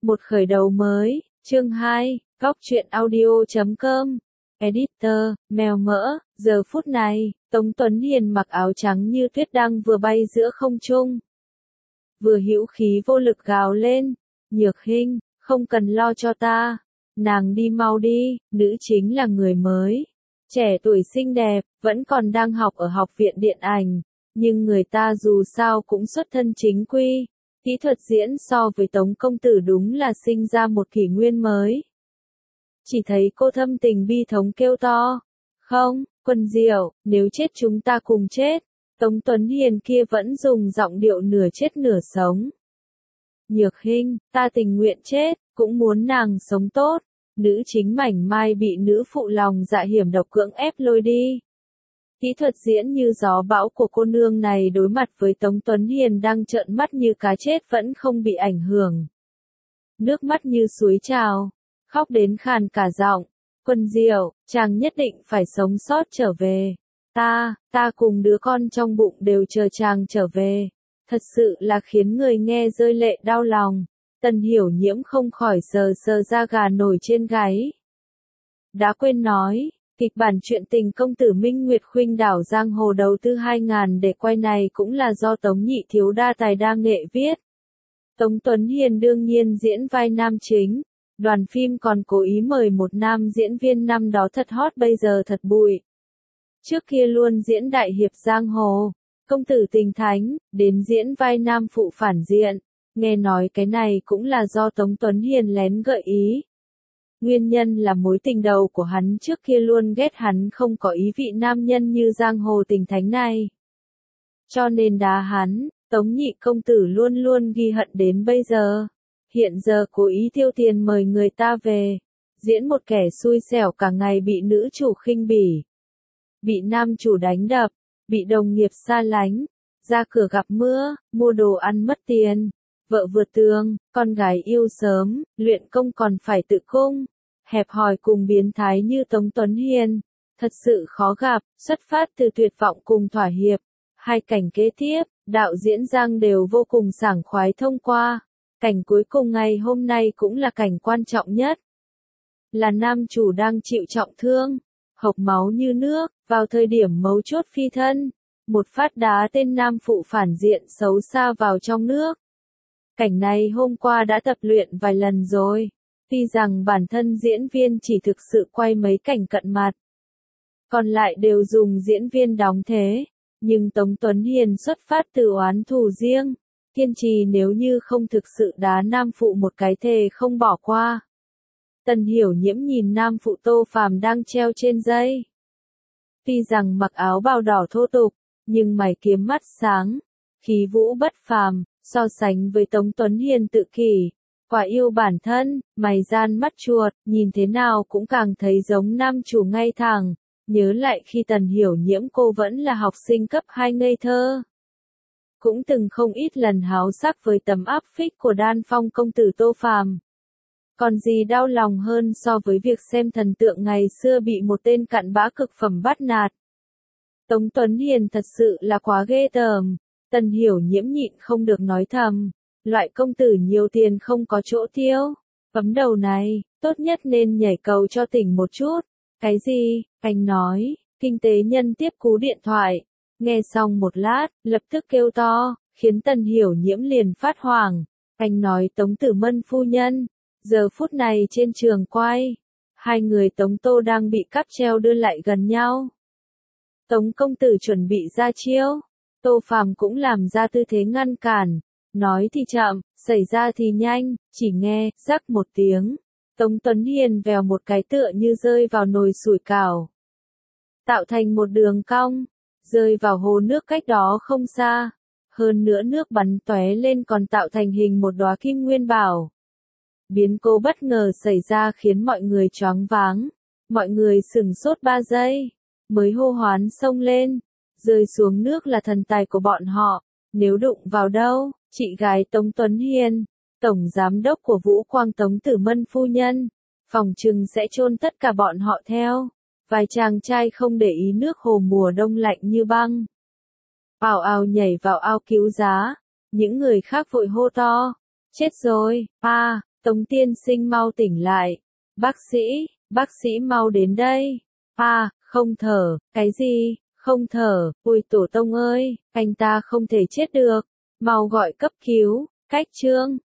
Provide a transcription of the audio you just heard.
Một khởi đầu mới, chương 2, góc truyện audio.com. Editor, mèo mỡ, giờ phút này, Tống Tuấn Hiền mặc áo trắng như tuyết đang vừa bay giữa không trung. Vừa hữu khí vô lực gào lên, Nhược Hinh, không cần lo cho ta, nàng đi mau đi, nữ chính là người mới. Trẻ tuổi xinh đẹp, vẫn còn đang học ở học viện điện ảnh, nhưng người ta dù sao cũng xuất thân chính quy. Kỹ thuật diễn so với Tống công tử đúng là sinh ra một kỷ nguyên mới. Chỉ thấy cô thâm tình bi thống kêu to. Không, Quân Diệu, nếu chết chúng ta cùng chết. Tống Tuấn Hiền kia vẫn dùng giọng điệu nửa chết nửa sống. Nhược Hinh, ta tình nguyện chết, cũng muốn nàng sống tốt. Nữ chính mảnh mai bị nữ phụ lòng dạ hiểm độc cưỡng ép lôi đi. Kỹ thuật diễn như gió bão của cô nương này đối mặt với Tống Tuấn Hiền đang trợn mắt như cá chết vẫn không bị ảnh hưởng. Nước mắt như suối trào, khóc đến khàn cả giọng. Quân Diệu, chàng nhất định phải sống sót trở về. Ta cùng đứa con trong bụng đều chờ chàng trở về. Thật sự là khiến người nghe rơi lệ đau lòng. Tần Hiểu Nhiễm không khỏi sờ da gà nổi trên gáy. Đã quên nói. Kịch bản truyện tình công tử Minh Nguyệt Khuynh đảo giang hồ đầu tư 2.000 để quay này cũng là do Tống Nhị Thiếu đa tài đa nghệ viết. Tống Tuấn Hiền đương nhiên diễn vai nam chính. Đoàn phim còn cố ý mời một nam diễn viên năm đó thật hot bây giờ thật bụi. Trước kia luôn diễn đại hiệp giang hồ, công tử Tình Thánh, đến diễn vai nam phụ phản diện. Nghe nói cái này cũng là do Tống Tuấn Hiền lén gợi ý. Nguyên nhân là mối tình đầu của hắn trước kia luôn ghét hắn không có ý vị nam nhân như giang hồ Tình Thánh này. Cho nên đá hắn, Tống Nhị công tử luôn luôn ghi hận đến bây giờ. Hiện giờ cố ý tiêu tiền mời người ta về. Diễn một kẻ xui xẻo cả ngày bị nữ chủ khinh bỉ. Bị nam chủ đánh đập, bị đồng nghiệp xa lánh. Ra cửa gặp mưa, mua đồ ăn mất tiền. Vợ vượt tường, con gái yêu sớm, luyện công còn phải tự cung. Hẹp hòi cùng biến thái như Tống Tuấn Hiền, thật sự khó gặp, xuất phát từ tuyệt vọng cùng thỏa hiệp. Hai cảnh kế tiếp, đạo diễn Giang đều vô cùng sảng khoái thông qua. Cảnh cuối cùng ngày hôm nay cũng là cảnh quan trọng nhất. Là nam chủ đang chịu trọng thương, hộc máu như nước, vào thời điểm mấu chốt phi thân. Một phát đá tên nam phụ phản diện xấu xa vào trong nước. Cảnh này hôm qua đã tập luyện vài lần rồi. Tuy rằng bản thân diễn viên chỉ thực sự quay mấy cảnh cận mặt. Còn lại đều dùng diễn viên đóng thế. Nhưng Tống Tuấn Hiền xuất phát từ oán thù riêng. Kiên trì nếu như không thực sự đá nam phụ một cái thề không bỏ qua. Tần Hiểu Nhiễm nhìn nam phụ Tô Phàm đang treo trên dây. Tuy rằng mặc áo bào đỏ thô tục, nhưng mày kiếm mắt sáng, khí vũ bất phàm, so sánh với Tống Tuấn Hiền tự kỷ. Quả yêu bản thân, mày gian mắt chuột, nhìn thế nào cũng càng thấy giống nam chủ ngay thẳng. Nhớ lại khi Tần Hiểu Nhiễm cô vẫn là học sinh cấp 2 ngây thơ. Cũng từng không ít lần háo sắc với tấm áp phích của đan phong công tử Tô Phàm. Còn gì đau lòng hơn so với việc xem thần tượng ngày xưa bị một tên cặn bã cực phẩm bắt nạt. Tống Tuấn Hiền thật sự là quá ghê tởm. Tần Hiểu Nhiễm nhịn không được nói thầm. Loại công tử nhiều tiền không có chỗ tiêu. Bấm đầu này, tốt nhất nên nhảy cầu cho tỉnh một chút. Cái gì? Anh nói. Kinh tế nhân tiếp cú điện thoại. Nghe xong một lát, lập tức kêu to, khiến Tần Hiểu Nhiễm liền phát hoảng. Anh nói Tống Tử Mân phu nhân. Giờ phút này trên trường quay. Hai người Tống Tô đang bị cáp treo đưa lại gần nhau. Tống công tử chuẩn bị ra chiêu. Tô Phàm cũng làm ra tư thế ngăn cản. Nói thì chậm, xảy ra thì nhanh, chỉ nghe, rắc một tiếng. Tống Tuấn Hiền vèo một cái tựa như rơi vào nồi sủi cảo. Tạo thành một đường cong, rơi vào hồ nước cách đó không xa. Hơn nữa nước bắn tóe lên còn tạo thành hình một đóa kim nguyên bảo. Biến cố bất ngờ xảy ra khiến mọi người choáng váng. Mọi người sửng sốt 3 giây, mới hô hoán xông lên. Rơi xuống nước là thần tài của bọn họ, nếu đụng vào đâu, chị gái Tống Tuấn Hiền, tổng giám đốc của Vũ Quang Tống Tử Mân phu nhân, phòng trừng sẽ chôn tất cả bọn họ theo. Vài chàng trai không để ý nước hồ mùa đông lạnh như băng. Ào ào nhảy vào ao cứu giá, những người khác vội hô to, chết rồi, Tống tiên sinh mau tỉnh lại. Bác sĩ mau đến đây. À, không thở, cái gì, không thở, ôi tổ tông ơi, anh ta không thể chết được. Mau gọi cấp cứu, cách chương.